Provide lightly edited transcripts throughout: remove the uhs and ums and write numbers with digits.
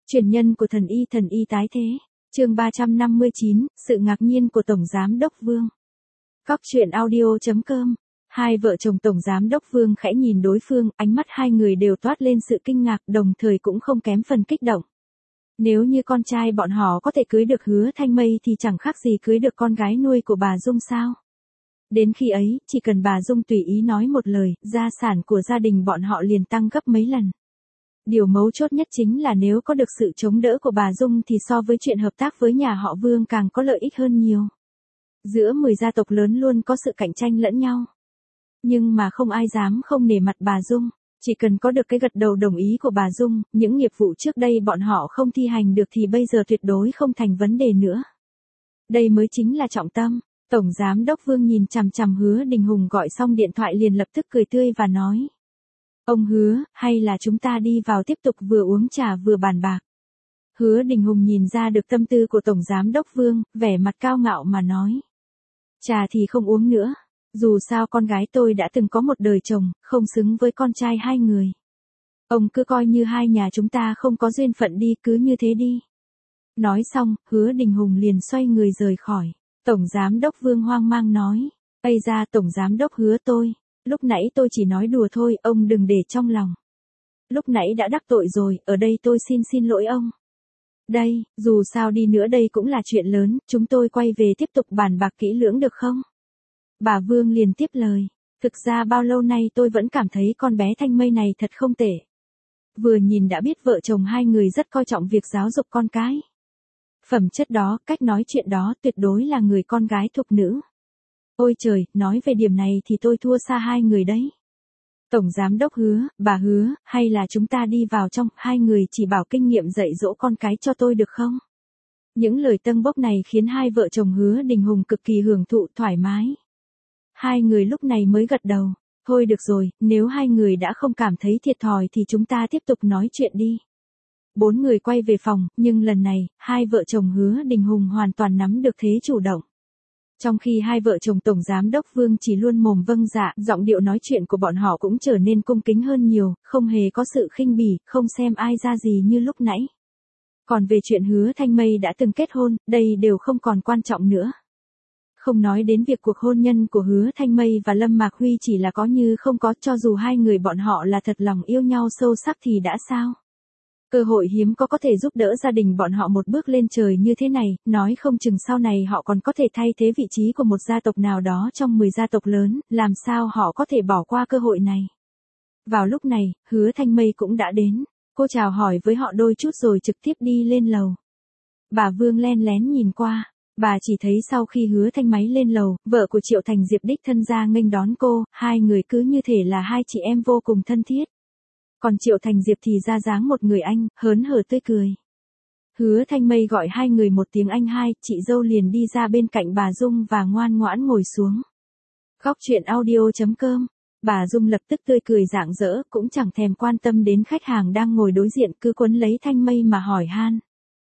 Truyền nhân của thần y tái thế. Chương 359, sự ngạc nhiên của Tổng Giám đốc Vương. Góc truyện audio.com. Hai vợ chồng Tổng Giám đốc Vương khẽ nhìn đối phương, ánh mắt hai người đều toát lên sự kinh ngạc, đồng thời cũng không kém phần kích động. Nếu như con trai bọn họ có thể cưới được Hứa Thanh Mây thì chẳng khác gì cưới được con gái nuôi của bà Dung sao. Đến khi ấy, chỉ cần bà Dung tùy ý nói một lời, gia sản của gia đình bọn họ liền tăng gấp mấy lần. Điều mấu chốt nhất chính là nếu có được sự chống đỡ của bà Dung thì so với chuyện hợp tác với nhà họ Vương càng có lợi ích hơn nhiều. Giữa 10 gia tộc lớn luôn có sự cạnh tranh lẫn nhau. Nhưng mà không ai dám không nể mặt bà Dung. Chỉ cần có được cái gật đầu đồng ý của bà Dung, những nghiệp vụ trước đây bọn họ không thi hành được thì bây giờ tuyệt đối không thành vấn đề nữa. Đây mới chính là trọng tâm. Tổng Giám đốc Vương nhìn chằm chằm Hứa Đình Hùng gọi xong điện thoại liền lập tức cười tươi và nói. Ông Hứa, hay là chúng ta đi vào tiếp tục vừa uống trà vừa bàn bạc. Hứa Đình Hùng nhìn ra được tâm tư của Tổng Giám đốc Vương, vẻ mặt cao ngạo mà nói. Trà thì không uống nữa. Dù sao con gái tôi đã từng có một đời chồng, không xứng với con trai hai người. Ông cứ coi như hai nhà chúng ta không có duyên phận đi, cứ như thế đi. Nói xong, Hứa Đình Hùng liền xoay người rời khỏi. Tổng Giám đốc Vương hoang mang nói. Ây ra Tổng Giám đốc Hứa tôi. Lúc nãy tôi chỉ nói đùa thôi, ông đừng để trong lòng. Lúc nãy đã đắc tội rồi, ở đây tôi xin lỗi ông. Đây, dù sao đi nữa đây cũng là chuyện lớn, chúng tôi quay về tiếp tục bàn bạc kỹ lưỡng được không? Bà Vương liền tiếp lời. Thực ra bao lâu nay tôi vẫn cảm thấy con bé Thanh Mây này thật không tệ. Vừa nhìn đã biết vợ chồng hai người rất coi trọng việc giáo dục con cái. Phẩm chất đó, cách nói chuyện đó tuyệt đối là người con gái thục nữ. Ôi trời, nói về điểm này thì tôi thua xa hai người đấy. Tổng Giám đốc Hứa, bà Hứa, hay là chúng ta đi vào trong, hai người chỉ bảo kinh nghiệm dạy dỗ con cái cho tôi được không? Những lời tâng bốc này khiến hai vợ chồng Hứa Đình Hùng cực kỳ hưởng thụ thoải mái. Hai người lúc này mới gật đầu. Thôi được rồi, nếu hai người đã không cảm thấy thiệt thòi thì chúng ta tiếp tục nói chuyện đi. Bốn người quay về phòng, nhưng lần này, hai vợ chồng Hứa Đình Hùng hoàn toàn nắm được thế chủ động. Trong khi hai vợ chồng Tổng Giám đốc Vương chỉ luôn mồm vâng dạ, giọng điệu nói chuyện của bọn họ cũng trở nên cung kính hơn nhiều, không hề có sự khinh bỉ, không xem ai ra gì như lúc nãy. Còn về chuyện Hứa Thanh Mây đã từng kết hôn, đây đều không còn quan trọng nữa. Không nói đến việc cuộc hôn nhân của Hứa Thanh Mây và Lâm Mạc Huy chỉ là có như không có, cho dù hai người bọn họ là thật lòng yêu nhau sâu sắc thì đã sao? Cơ hội hiếm có thể giúp đỡ gia đình bọn họ một bước lên trời như thế này, nói không chừng sau này họ còn có thể thay thế vị trí của một gia tộc nào đó trong 10 gia tộc lớn, làm sao họ có thể bỏ qua cơ hội này. Vào lúc này, Hứa Thanh Mây cũng đã đến, cô chào hỏi với họ đôi chút rồi trực tiếp đi lên lầu. Bà Vương len lén nhìn qua, bà chỉ thấy sau khi Hứa Thanh Máy lên lầu, vợ của Triệu Thành Diệp đích thân ra nghênh đón cô, hai người cứ như thể là hai chị em vô cùng thân thiết. Còn Triệu Thành Diệp thì ra dáng một người anh, hớn hở tươi cười. Hứa Thanh Mây gọi hai người một tiếng anh hai, chị dâu liền đi ra bên cạnh bà Dung và ngoan ngoãn ngồi xuống. Góc truyện audio.com. Bà Dung lập tức tươi cười rạng rỡ, cũng chẳng thèm quan tâm đến khách hàng đang ngồi đối diện, cứ quấn lấy Thanh Mây mà hỏi han.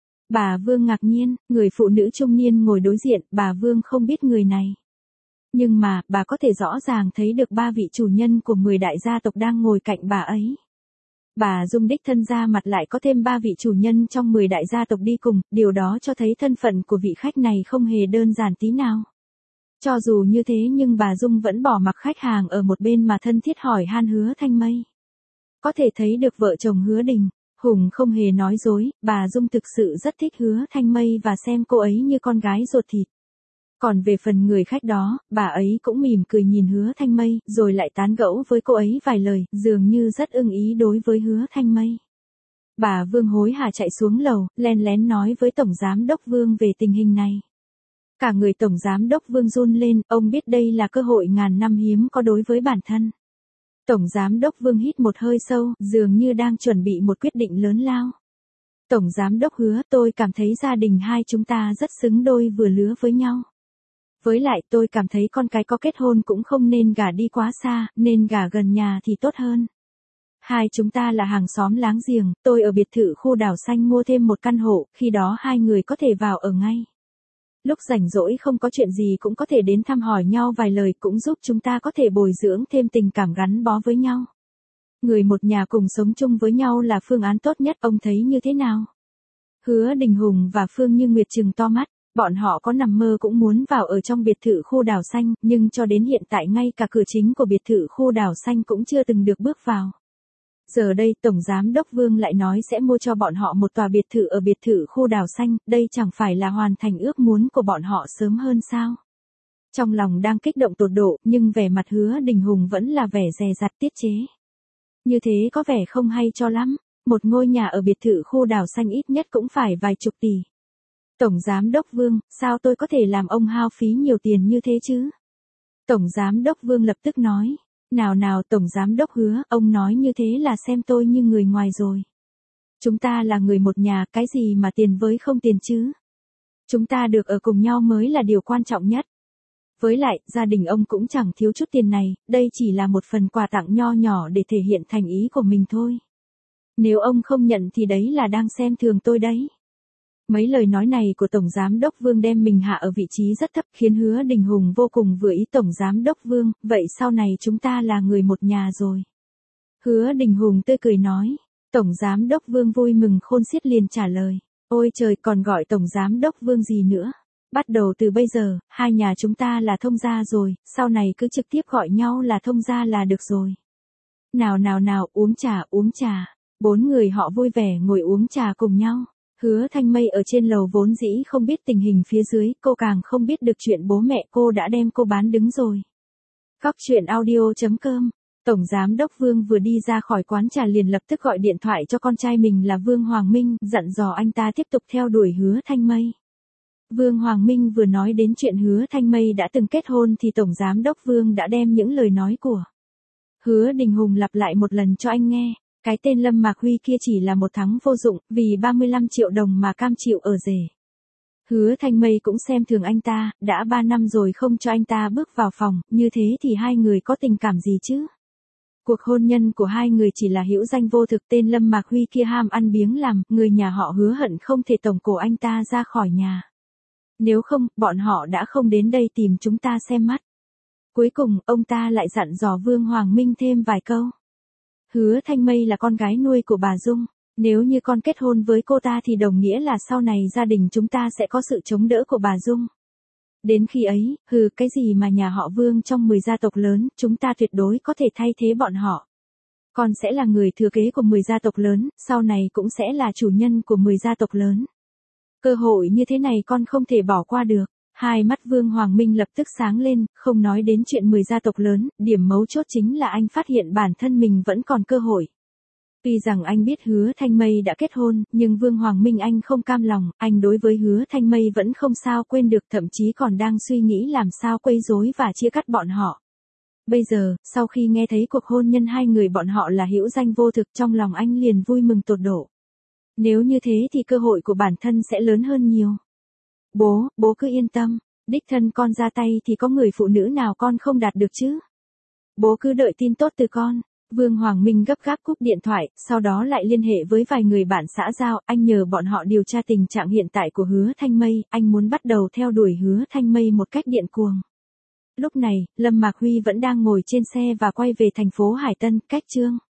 Bà Vương ngạc nhiên, người phụ nữ trung niên ngồi đối diện, bà Vương không biết người này. Nhưng mà, bà có thể rõ ràng thấy được ba vị chủ nhân của 10 đại gia tộc đang ngồi cạnh bà ấy. Bà Dung đích thân ra mặt lại có thêm 3 vị chủ nhân trong 10 đại gia tộc đi cùng, điều đó cho thấy thân phận của vị khách này không hề đơn giản tí nào. Cho dù như thế nhưng bà Dung vẫn bỏ mặc khách hàng ở một bên mà thân thiết hỏi han Hứa Thanh Mây. Có thể thấy được vợ chồng Hứa Đình Hùng không hề nói dối, bà Dung thực sự rất thích Hứa Thanh Mây và xem cô ấy như con gái ruột thịt. Còn về phần người khách đó, bà ấy cũng mỉm cười nhìn Hứa Thanh Mây, rồi lại tán gẫu với cô ấy vài lời, dường như rất ưng ý đối với Hứa Thanh Mây. Bà Vương hối hả chạy xuống lầu, len lén nói với Tổng Giám đốc Vương về tình hình này. Cả người Tổng Giám đốc Vương run lên, ông biết đây là cơ hội ngàn năm hiếm có đối với bản thân. Tổng Giám đốc Vương hít một hơi sâu, dường như đang chuẩn bị một quyết định lớn lao. Tổng Giám đốc Hứa, tôi cảm thấy gia đình hai chúng ta rất xứng đôi vừa lứa với nhau. Với lại tôi cảm thấy con cái có kết hôn cũng không nên gả đi quá xa, nên gả gần nhà thì tốt hơn. Hai chúng ta là hàng xóm láng giềng, tôi ở biệt thự khu đảo xanh mua thêm một căn hộ, khi đó hai người có thể vào ở ngay. Lúc rảnh rỗi không có chuyện gì cũng có thể đến thăm hỏi nhau vài lời, cũng giúp chúng ta có thể bồi dưỡng thêm tình cảm gắn bó với nhau. Người một nhà cùng sống chung với nhau là phương án tốt nhất, ông thấy như thế nào? Hứa Đình Hùng và Phương Như Nguyệt trừng to mắt, bọn họ có nằm mơ cũng muốn vào ở trong biệt thự khu đảo xanh, nhưng cho đến hiện tại ngay cả cửa chính của biệt thự khu đảo xanh cũng chưa từng được bước vào. Giờ đây Tổng Giám đốc Vương lại nói sẽ mua cho bọn họ một tòa biệt thự ở biệt thự khu đảo xanh, đây chẳng phải là hoàn thành ước muốn của bọn họ sớm hơn sao? Trong lòng đang kích động tột độ, nhưng vẻ mặt Hứa Đình Hùng vẫn là vẻ dè dặt tiết chế. Như thế có vẻ không hay cho lắm, một ngôi nhà ở biệt thự khu đảo xanh ít nhất cũng phải vài chục tỷ. Tổng Giám đốc Vương, sao tôi có thể làm ông hao phí nhiều tiền như thế chứ? Tổng Giám đốc Vương lập tức nói. Nào Tổng Giám đốc Hứa, ông nói như thế là xem tôi như người ngoài rồi. Chúng ta là người một nhà, cái gì mà tiền với không tiền chứ? Chúng ta được ở cùng nhau mới là điều quan trọng nhất. Với lại, gia đình ông cũng chẳng thiếu chút tiền này, đây chỉ là một phần quà tặng nho nhỏ để thể hiện thành ý của mình thôi. Nếu ông không nhận thì đấy là đang xem thường tôi đấy. Mấy lời nói này của Tổng Giám đốc Vương đem mình hạ ở vị trí rất thấp, khiến Hứa Đình Hùng vô cùng vừa ý. Tổng Giám đốc Vương, vậy sau này chúng ta là người một nhà rồi. Hứa Đình Hùng tươi cười nói. Tổng Giám đốc Vương vui mừng khôn xiết liền trả lời. Ôi trời, còn gọi Tổng Giám đốc Vương gì nữa. Bắt đầu từ bây giờ, hai nhà chúng ta là thông gia rồi, sau này cứ trực tiếp gọi nhau là thông gia là được rồi. Nào, uống trà. Bốn người họ vui vẻ ngồi uống trà cùng nhau. Hứa Thanh Mây ở trên lầu vốn dĩ không biết tình hình phía dưới, cô càng không biết được chuyện bố mẹ cô đã đem cô bán đứng rồi. Góc truyện audio.com. Tổng Giám đốc Vương vừa đi ra khỏi quán trà liền lập tức gọi điện thoại cho con trai mình là Vương Hoàng Minh, dặn dò anh ta tiếp tục theo đuổi Hứa Thanh Mây. Vương Hoàng Minh vừa nói đến chuyện Hứa Thanh Mây đã từng kết hôn thì Tổng Giám đốc Vương đã đem những lời nói của Hứa Đình Hùng lặp lại một lần cho anh nghe. Cái tên Lâm Mạc Huy kia chỉ là một thằng vô dụng, vì 35 triệu đồng mà cam chịu ở rể. Hứa Thanh Mây cũng xem thường anh ta, đã 3 năm rồi không cho anh ta bước vào phòng, như thế thì hai người có tình cảm gì chứ? Cuộc hôn nhân của hai người chỉ là hữu danh vô thực. Tên Lâm Mạc Huy kia ham ăn biếng làm, người nhà họ Hứa hận không thể tổng cổ anh ta ra khỏi nhà. Nếu không, bọn họ đã không đến đây tìm chúng ta xem mắt. Cuối cùng, ông ta lại dặn dò Vương Hoàng Minh thêm vài câu. Hứa Thanh Mây là con gái nuôi của bà Dung, nếu như con kết hôn với cô ta thì đồng nghĩa là sau này gia đình chúng ta sẽ có sự chống đỡ của bà Dung. Đến khi ấy, cái gì mà nhà họ Vương trong 10 gia tộc lớn, chúng ta tuyệt đối có thể thay thế bọn họ. Con sẽ là người thừa kế của 10 gia tộc lớn, sau này cũng sẽ là chủ nhân của 10 gia tộc lớn. Cơ hội như thế này con không thể bỏ qua được. Hai mắt Vương Hoàng Minh lập tức sáng lên, không nói đến chuyện 10 gia tộc lớn, điểm mấu chốt chính là anh phát hiện bản thân mình vẫn còn cơ hội. Tuy rằng anh biết Hứa Thanh Mây đã kết hôn, nhưng Vương Hoàng Minh anh không cam lòng, anh đối với Hứa Thanh Mây vẫn không sao quên được, thậm chí còn đang suy nghĩ làm sao quấy rối và chia cắt bọn họ. Bây giờ, sau khi nghe thấy cuộc hôn nhân hai người bọn họ là hữu danh vô thực, trong lòng anh liền vui mừng tột độ. Nếu như thế thì cơ hội của bản thân sẽ lớn hơn nhiều. Bố cứ yên tâm, đích thân con ra tay thì có người phụ nữ nào con không đạt được chứ. Bố cứ đợi tin tốt từ con. Vương Hoàng Minh gấp gáp cúp điện thoại, sau đó lại liên hệ với vài người bạn xã giao, anh nhờ bọn họ điều tra tình trạng hiện tại của Hứa Thanh Mây, anh muốn bắt đầu theo đuổi Hứa Thanh Mây một cách điên cuồng. Lúc này, Lâm Mạc Huy vẫn đang ngồi trên xe và quay về thành phố Hải Tân, cách Trương